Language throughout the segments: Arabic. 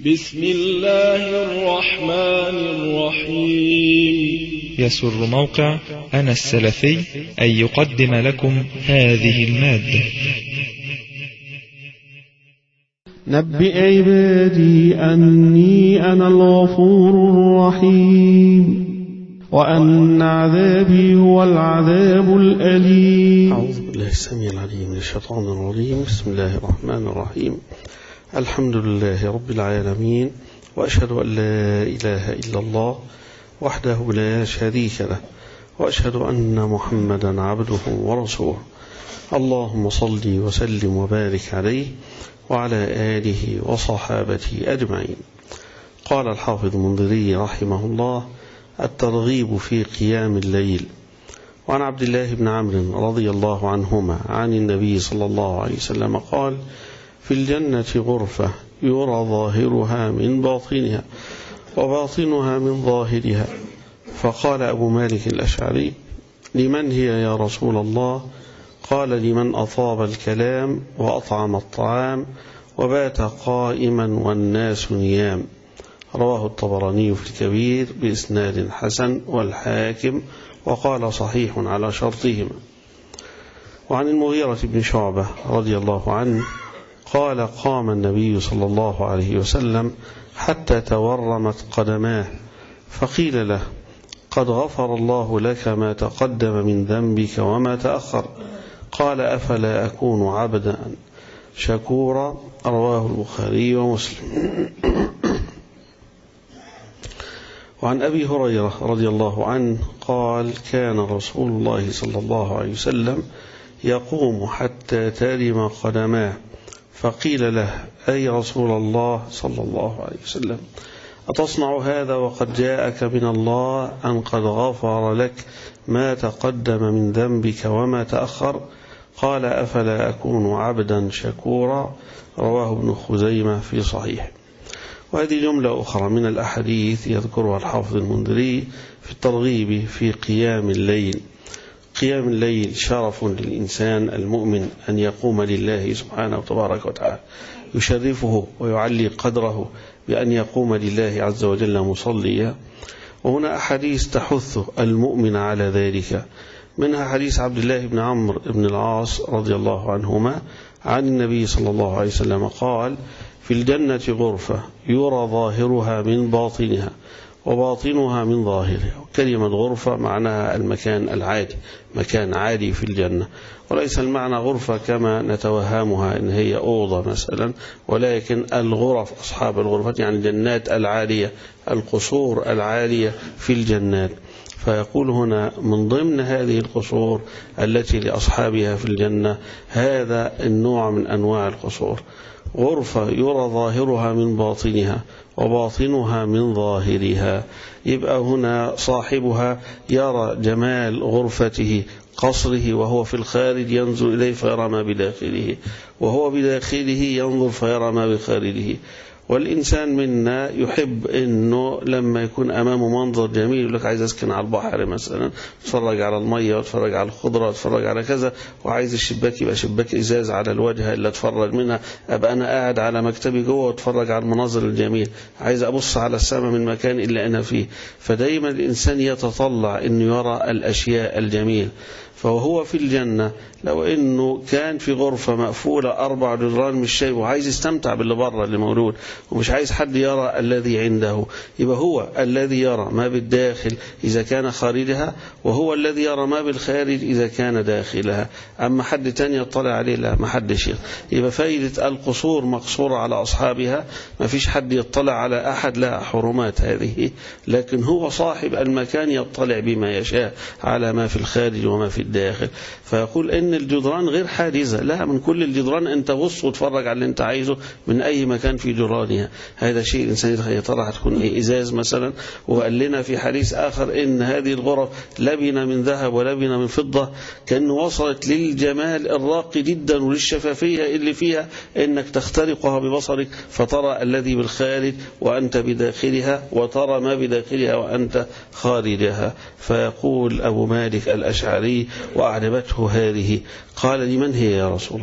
بسم الله الرحمن الرحيم. يسر موقع أنا السلفي أن يقدم لكم هذه المادة. نبئ عبادي أني أنا الغفور الرحيم وأن عذابي هو العذاب الأليم. أعوذ بالله السميع العليم من الشيطان الرجيم. بسم الله الرحمن الرحيم. الحمد لله رب العالمين، وأشهد أن لا إله إلا الله وحده لا شريك له، وأشهد أن محمدا عبده ورسوله. اللهم صل وسلم وبارك عليه وعلى آله وصحابته أجمعين. قال الحافظ المنذري رحمه الله: الترغيب في قيام الليل. وعن عبد الله بن عمرو رضي الله عنهما عن النبي صلى الله عليه وسلم قال: في الجنة غرفة يرى ظاهرها من باطنها وباطنها من ظاهرها. فقال أبو مالك الأشعري: لمن هي يا رسول الله؟ قال: لمن أطاب الكلام وأطعم الطعام وبات قائما والناس نيام. رواه الطبراني في الكبير بإسناد حسن، والحاكم وقال صحيح على شرطهما. وعن المغيرة بن شعبة رضي الله عنه قال: قام النبي صلى الله عليه وسلم حتى تورمت قدماه، فقيل له: قد غفر الله لك ما تقدم من ذنبك وما تأخر. قال: أفلا أكون عبدا شكورا. رواه البخاري ومسلم. وعن أبي هريرة رضي الله عنه قال: كان رسول الله صلى الله عليه وسلم يقوم حتى ترم قدماه، فقيل له: أي رسول الله صلى الله عليه وسلم، أتصنع هذا وقد جاءك من الله أن قد غفر لك ما تقدم من ذنبك وما تأخر؟ قال: أفلا أكون عبدا شكورا. رواه ابن خزيمة في صحيح. وهذه جملة أخرى من الأحاديث يذكرها الحافظ المنذري في الترغيب في قيام الليل. قيام الليل شرف للإنسان المؤمن أن يقوم لله سبحانه وتبارك وتعالى، يشرفه ويعلي قدره بأن يقوم لله عز وجل مصليا. وهنا أحاديث تحث المؤمن على ذلك، منها حديث عبد الله بن عمرو بن العاص رضي الله عنهما عن النبي صلى الله عليه وسلم قال: في الجنة غرفة يرى ظاهرها من باطنها وباطنها من ظاهرها. كلمة غرفة معناها المكان العادي، مكان عادي في الجنة، وليس المعنى غرفة كما نتوهمها إن هي أوضة مثلا، ولكن الغرف أصحاب الغرفات يعني الجنات العالية، القصور العالية في الجنات. فيقول هنا من ضمن هذه القصور التي لأصحابها في الجنة هذا النوع من أنواع القصور، غرفة يرى ظاهرها من باطنها وباطنها من ظاهرها. يبقى هنا صاحبها يرى جمال غرفته قصره وهو في الخارج ينظر إليه فيرى ما بداخله، وهو بداخله ينظر فيرى ما بخارجه. والإنسان منا يحب أنه لما يكون أمامه منظر جميل يقول لك عايز أسكن على البحر مثلا، اتفرج على المية واتفرج على الخضرة واتفرج على كذا، وعايز الشباك يبقى شباك إزاز على الواجهة اللي اتفرج منها، أبقى أنا قاعد على مكتبي جوه واتفرج على المناظر الجميل، عايز أبص على السماء من مكان اللي أنا فيه. فدايما الإنسان يتطلع أنه يرى الأشياء الجميل. فهو في الجنة لو أنه كان في غرفة مقفولة 4 جدران مش شايف، وعايز يستمتع باللي بره اللي موجود ومش عايز حد يرى الذي عنده، يبقى هو الذي يرى ما بالداخل إذا كان خارجها، وهو الذي يرى ما بالخارج إذا كان داخلها. أما حد تاني يطلع عليه لا، ما حدش. يبقى فائدة القصور مقصورة على أصحابها، ما فيش حد يطلع على أحد، لا حرمات هذه، لكن هو صاحب المكان يطلع بما يشاء على ما في الخارج وما في الداخل. فيقول إن الجدران غير حاجزة، لا، من كل الجدران أنت بص وتفرج على اللي أنت عايزه من أي مكان في جدرانها. هذا شيء الإنسان يا ترى هتكون إيه، إزاز مثلا. وقال لنا في حديث آخر إن هذه الغرف لبنة من ذهب ولبنة من فضة، كأنه وصلت للجمال الراقي جدا وللشفافية اللي فيها إنك تخترقها ببصرك فترى الذي بالخارج وأنت بداخلها، وترى ما بداخلها وأنت خارجها. فيقول أبو مالك الأشعري: وأعجبته هذه. قال: لمن هي يا رسول الله؟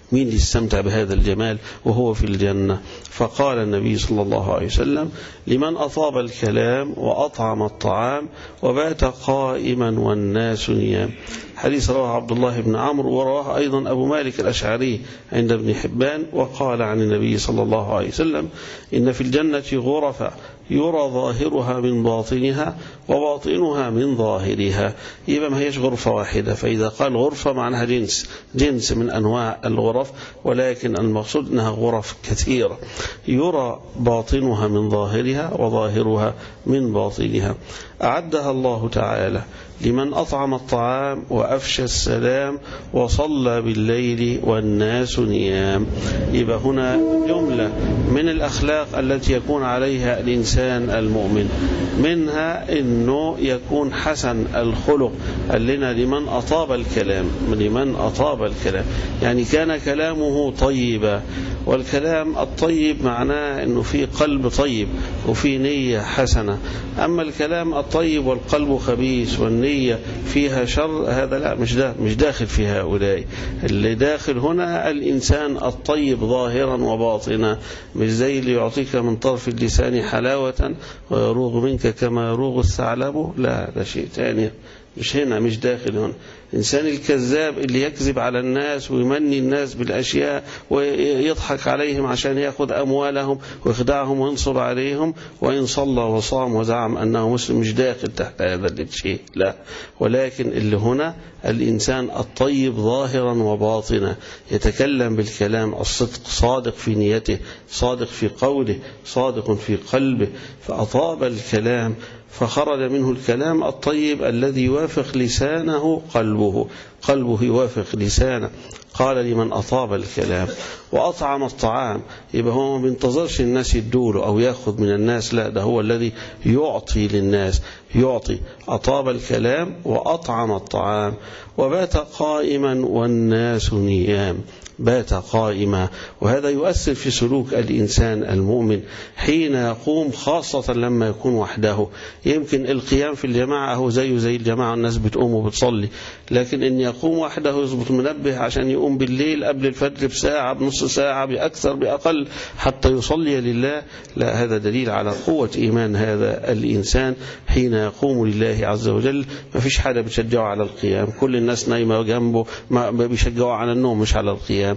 مين يستمتع بهذا الجمال وهو في الجنة؟ فقال النبي صلى الله عليه وسلم: لمن أطاب الكلام وأطعم الطعام وبات قائما والناس نيام. حديث رواه عبد الله بن عمرو، ورواه أيضا أبو مالك الأشعري عند ابن حبان، وقال عن النبي صلى الله عليه وسلم: إن في الجنة غرفا يرى ظاهرها من باطنها وباطنها من ظاهرها. يبقى ما هيش غرفة واحدة، فإذا قال غرفة معناها جنس من أنواع الغرف، ولكن المقصود أنها غرف كثيرة يرى باطنها من ظاهرها وظاهرها من باطنها. أعدها الله تعالى لمن أطعم الطعام وأفشى السلام وصلى بالليل والناس نيام. يبقى هنا جملة من الأخلاق التي يكون عليها الإنسان المؤمن، منها أنه يكون حسن الخلق. قال لنا لمن أطاب الكلام، لمن أطاب الكلام يعني كان كلامه طيبا، والكلام الطيب معناه أنه في قلب طيب وفي نية حسنة. أما الكلام الطيب والقلب خبيث والنية فيها شر، هذا لا، مش داخل في هؤلاء. اللي داخل هنا الإنسان الطيب ظاهرا وباطنا، مش زي اللي يعطيك من طرف اللسان حلاوة ويروغ منك كما يروغ الثعلب، لا، ده شيء ثاني، مش هنا، مش داخل هنا. الإنسان الكذاب اللي يكذب على الناس ويمني الناس بالأشياء ويضحك عليهم عشان يأخذ أموالهم ويخدعهم وينصب عليهم، وإن صلى وصام وزعم أنه مسلم، مش داخل تحت هذا الشيء، لا. ولكن اللي هنا الإنسان الطيب ظاهرا وباطنا، يتكلم بالكلام الصدق، صادق في نيته، صادق في قوله، صادق في قلبه، فأطاب الكلام فخرج منه الكلام الطيب الذي يوافق لسانه قلبه يوافق لسانه. قال لمن أطاب الكلام وأطعم الطعام، يبقى هو ما بينتظرش الناس يدوله أو يأخذ من الناس، لا، ده هو الذي يعطي للناس، يعطي. أطاب الكلام وأطعم الطعام وبات قائما والناس نيام. بات قائما، وهذا يؤثر في سلوك الإنسان المؤمن حين يقوم، خاصة لما يكون وحده. يمكن القيام في الجماعة هو زي الجماعة، الناس بتقوم وبتصلي، لكن إن يقوم وحده يضبط منبه عشان يقوم بالليل قبل الفجر بساعة، بنص ساعة، بأكثر بأقل، حتى يصلي لله، لا، هذا دليل على قوة إيمان هذا الإنسان حين يقوم لله عز وجل. ما فيش حاجة بتشجعه على القيام، كل الناس نايمة جنبه، ما بيشجعه على النوم مش على القيام،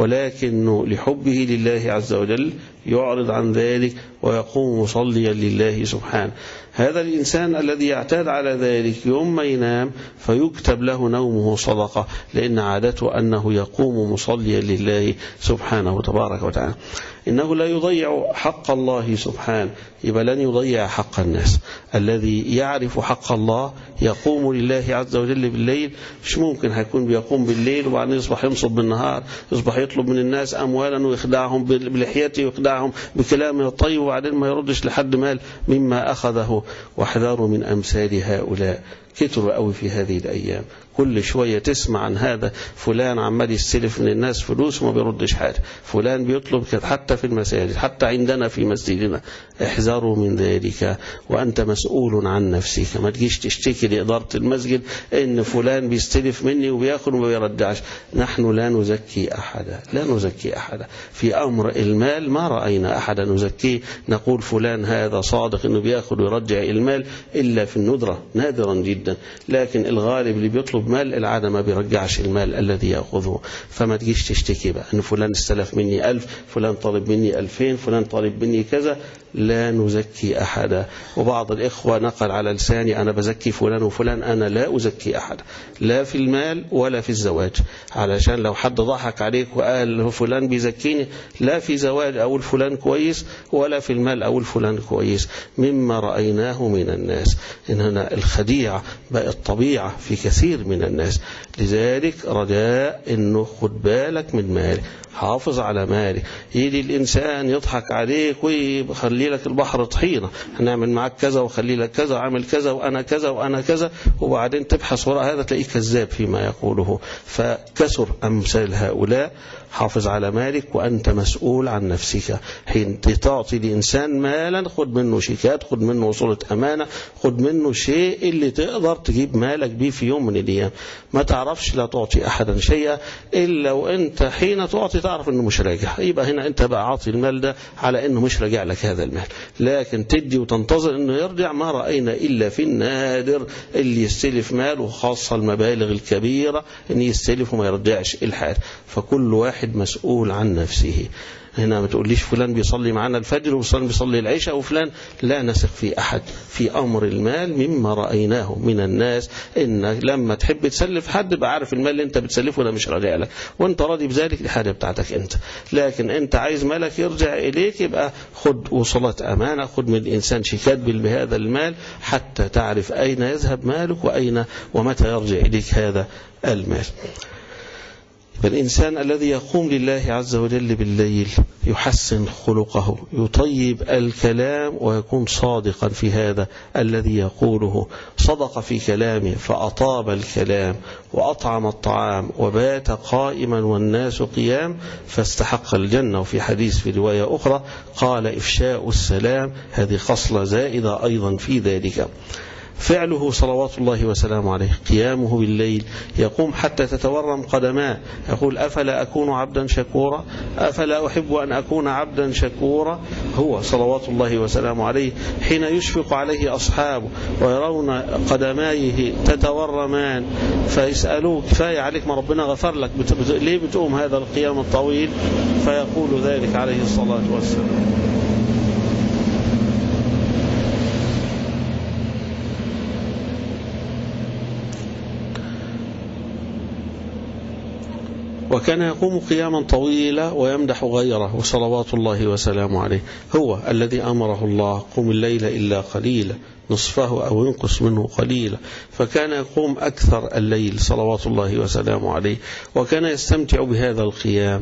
ولكنه لحبه لله عز وجل يعرض عن ذلك ويقوم مصليا لله سبحانه. هذا الإنسان الذي يعتاد على ذلك يوم ما ينام فيكتب له نومه صدقة، لأن عادته أنه يقوم مصليا لله سبحانه وتبارك وتعالى. إنه لا يضيع حق الله سبحانه، يبقى لن يضيع حق الناس. الذي يعرف حق الله يقوم لله عز وجل بالليل، مش ممكن هيكون بيقوم بالليل وبعدين يصبح ينصب بالنهار، يصبح يطلب من الناس أموالا ويخدعهم بلحيته ويخدعهم بكلامه الطيب، وبعدين ما يردش لحد مال مما أخذه. واحذروا من أمثال هؤلاء، كتروا قوي في هذه الأيام. كل شوية تسمع عن هذا، فلان عمال يستلف من الناس فلوس وما بيردش حاجة، فلان بيطلب كده، حتى في المساجد، حتى عندنا في مسجدنا. احذروا من ذلك، وأنت مسؤول عن نفسك. ما تجيش تشتكي لإدارة المسجد إن فلان بيستلف مني وبياخد وما بيردعش. نحن لا نزكي أحدا، لا نزكي أحدا في أمر المال، ما رأينا أحدا نزكيه نقول فلان هذا صادق إنه بياخد ويرجع المال، إلا في الندرة، نادرا جدا. لكن الغالب اللي بيطلب مال العادة ما بيرجعش المال الذي يأخذه. فما تجيش تشتكي بقى إن فلان استلف مني 1000، فلان طالب مني 2000، فلان طالب مني كذا. لا نزكي أحدا. وبعض الإخوة نقل على لساني أنا بزكي فلان وفلان، أنا لا أزكي أحد، لا في المال ولا في الزواج، علشان لو حد ضحك عليك وقال فلان بيزكيني، لا في زواج أقول فلان كويس، ولا في المال أقول فلان كويس، مما رأيناه من الناس. إن هنا الخديعة بقت طبيعة في كثير من الناس. لذلك رجاء إنه خد بالك من مالك، حافظ على مالك. يجي الإنسان يضحك عليك ويخلي لك البحر طحينة، هنعمل معك كذا وخلي لك كذا وعمل كذا وأنا كذا وأنا كذا، وبعدين تبحث وراء هذا تلاقيه كذاب فيما يقوله. فكثر أمثال هؤلاء. حافظ على مالك وأنت مسؤول عن نفسك. حين تعطي لإنسان مالا خد منه شيكات، خد منه وصولة أمانة، خد منه شيء اللي تقدر تقدر تجيب مالك بيه في يوم من الأيام. ما تعرفش لا تعطي أحدا شيئا إلا وأنت حين تعطي تعرف أنه مش راجع، يبقى هنا أنت بقى عاطي المال ده على أنه مش راجع لك هذا المال. لكن تدي وتنتظر أنه يرجع، ما رأينا إلا في النادر اللي يستلف مال، وخاصة المبالغ الكبيرة أن يستلف وما يرجعش الحال. فكل واحد مسؤول عن نفسه. هنا ما تقوليش فلان بيصلي معنا الفجر وفلان بيصلي العشاء وفلان، لا نثق في أحد في أمر المال. مما رأيناه من الناس إن لما تحب تسلف حد بقى عارف المال اللي انت بتسلفه ده مش راجع لك، وانت راضي بذلك، دي حاجة بتاعتك انت. لكن انت عايز مالك يرجع إليك، يبقى خد وصلات أمانة، خد من الإنسان شيكات بهذا المال حتى تعرف أين يذهب مالك وأين ومتى يرجع إليك هذا المال. فالإنسان الذي يقوم لله عز وجل بالليل يحسن خلقه، يطيب الكلام ويكون صادقا في هذا الذي يقوله. صدق في كلامه فأطاب الكلام وأطعم الطعام وبات قائما والناس قيام فاستحق الجنة. وفي حديث في رواية أخرى قال إفشاء السلام، هذه خصلة زائدة أيضا في ذلك. فعله صلوات الله وسلامه عليه، قيامه بالليل، يقوم حتى تتورم قدماه، يقول أفلا أكون عبدا شكورا، أفلا أحب أن أكون عبدا شكورا. هو صلوات الله وسلامه عليه حين يشفق عليه أصحابه ويرون قدمائه تتورمان فيسألوه كفاية عليك ما ربنا غفر لك، ليه بتقوم هذا القيام الطويل؟ فيقول ذلك عليه الصلاة والسلام. وكان يقوم قياما طويلا ويمدح غيره صلوات الله وسلامه عليه. هو الذي أمره الله قم الليل إلا قليلا نصفه أو ينقص منه قليلا، فكان يقوم أكثر الليل صلوات الله وسلامه عليه، وكان يستمتع بهذا القيام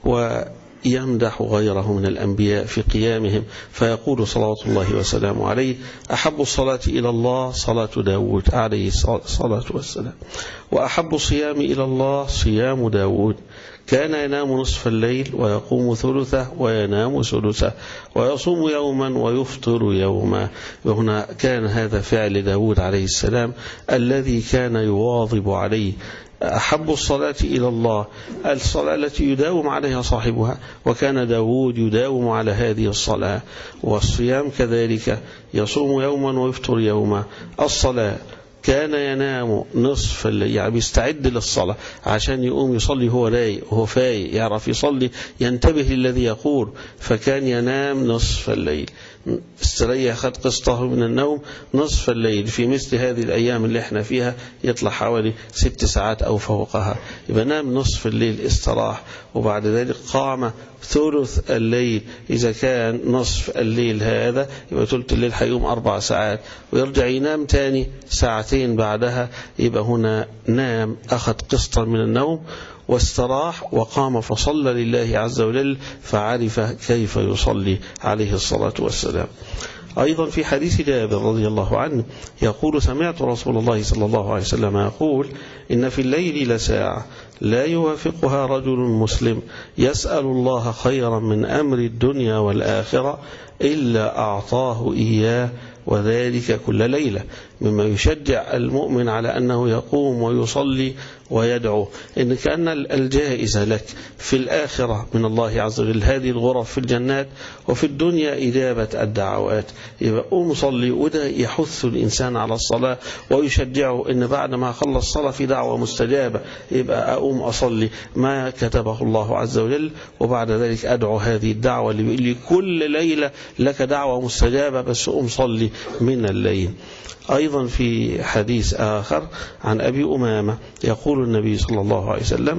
ويمدح غيره من الأنبياء في قيامهم. فيقول صلوات الله وسلامه عليه أحب الصلاة إلى الله صلاة داود عليه الصلاة والسلام، وأحب الصيام إلى الله صيام داود، كان ينام نصف الليل ويقوم ثلثه وينام ثلثه ويصوم يوما ويفطر يوما. وهنا كان هذا فعل داود عليه السلام الذي كان يواظب عليه. أحب الصلاة إلى الله الصلاة التي يداوم عليها صاحبها، وكان داود يداوم على هذه الصلاة. والصيام كذلك، يصوم يوما ويفطر يوما. الصلاة كان ينام نصف الليل، يعني بيستعد للصلاة عشان يقوم يصلي هو رايق وهو فايق، يعرف يصلي، ينتبه للذي يقول. فكان ينام نصف الليل، استريح خد قسطه من النوم نصف الليل. في مثل هذه الأيام اللي احنا فيها يطلع حوالي 6 ساعات أو فوقها، يبقى نام نصف الليل استراح، وبعد ذلك قام ثلث الليل. إذا كان نصف الليل هذا يبقى ثلث الليل هيقوم 4 ساعات ويرجع ينام تاني ساعتين بعدها. يبقى هنا نام أخذ قسطا من النوم واستراح وقام فصلى لله عز وجل، فعرف كيف يصلي عليه الصلاة والسلام. أيضا في حديث جابر رضي الله عنه يقول سمعت رسول الله صلى الله عليه وسلم يقول إن في الليل لساعة لا يوافقها رجل مسلم يسأل الله خيرا من أمر الدنيا والآخرة إلا أعطاه إياه، وذلك كل ليلة. مما يشجع المؤمن على أنه يقوم ويصلي ويدعو، إن كأن الجائزة لك في الآخرة من الله عز وجل هذه الغرف في الجنات، وفي الدنيا إجابة الدعوات. يبقى قوم صلي، وده يحث الإنسان على الصلاة ويشجعه إن بعد ما خلص الصلاة في دعوة مستجابة، يبقى أقوم أصلي ما كتبه الله عز وجل، وبعد ذلك أدعو هذه الدعوة اللي بيقول لي كل ليلة لك دعوة مستجابة، بس قوم صلي من الليل. أيضا في حديث آخر عن أبي أمامة يقول النبي صلى الله عليه وسلم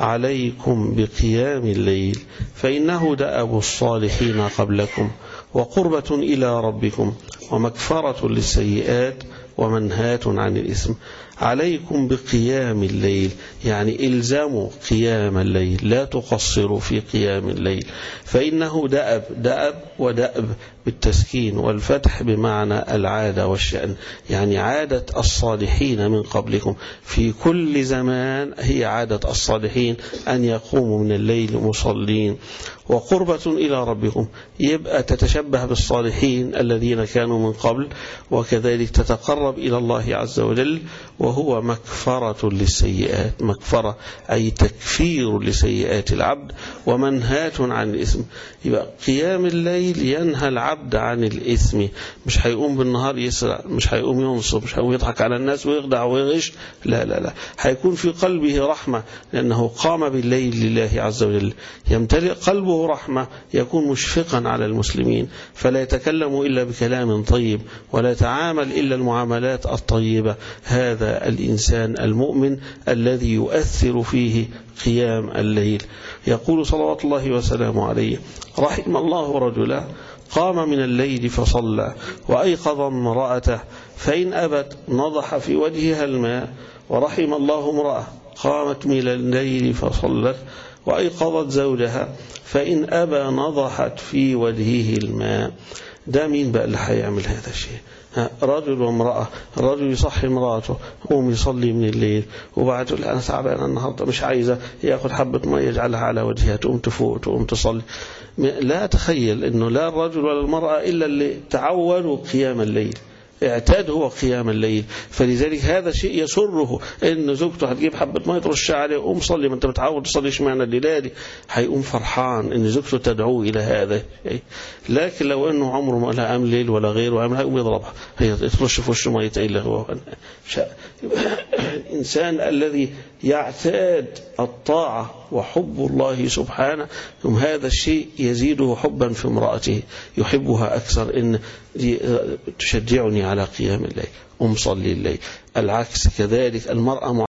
عليكم بقيام الليل فإنه دأب الصالحين قبلكم وقربة إلى ربكم ومكفرة للسيئات ومنهاة عن الإثم. عليكم بقيام الليل، يعني إلزاموا قيام الليل، لا تقصروا في قيام الليل، فإنه دأب ودأب بالتسكين والفتح بمعنى العادة والشأن، يعني عادة الصالحين من قبلكم في كل زمان، هي عادة الصالحين أن يقوموا من الليل مصلين. وقربة إلى ربكم، يبقى تتشبه بالصالحين الذين كانوا من قبل، وكذلك تتقرب يتقرب إلى الله عز وجل، وهو مكفرة للسيئات. مكفرة أي تكفير لسيئات العبد ومنهاة عن الإثم. يبقى قيام الليل ينهى العبد عن الإثم، مش هيقوم بالنهار يسرع، مش هيقوم ينصب، مش هيقوم يضحك على الناس ويخدع ويغش، لا لا لا، هيكون في قلبه رحمة لأنه قام بالليل لله عز وجل. يمتلئ قلبه رحمة، يكون مشفقا على المسلمين، فلا يتكلم إلا بكلام طيب ولا يتعامل إلا المعاملات الطيبة. هذا الإنسان المؤمن الذي يؤثر فيه قيام الليل. يقول صلوات الله وسلامه عليه: رحم الله رجلا قام من الليل فصلى وأيقظ امرأته فإن أبت نضح في وجهها الماء، ورحم الله امرأة قامت من الليل فصلت وأيقظت زوجها فإن أبى نضحت في وجهه الماء. ده مين بقى اللي هيعمل هذا الشيء؟ رجل وامرأة. الرجل يصحي امرأته قوم يصلي من الليل، وبعد تقول أنا تعبان النهاردة مش عايزة، يأخذ حبة ماء يجعلها على وجهها تقوم تفوق تقوم تصلي. لا تخيل أنه لا الرجل ولا المرأة إلا اللي تعودوا قيام الليل، اعتاد هو قيام الليل، فلذلك هذا شيء يسره ان زوجته هتجيب حبه ميه ترش عليه قوم صلي، ما انت متعود تصلي اشمعنى الليله دي، هيقوم فرحان ان زوجته تدعوه الى هذا. لكن لو انه عمره ما لها قام ليل ولا غيره هيقوم يضربها، هي ترش في وشه ميه الا هو. الانسان الذي يعتاد الطاعه وحب الله سبحانه، هذا الشيء يزيده حبا في امرأته، يحبها أكثر، إن تشجعني على قيام الليل صلي الليل. العكس كذلك، المرأة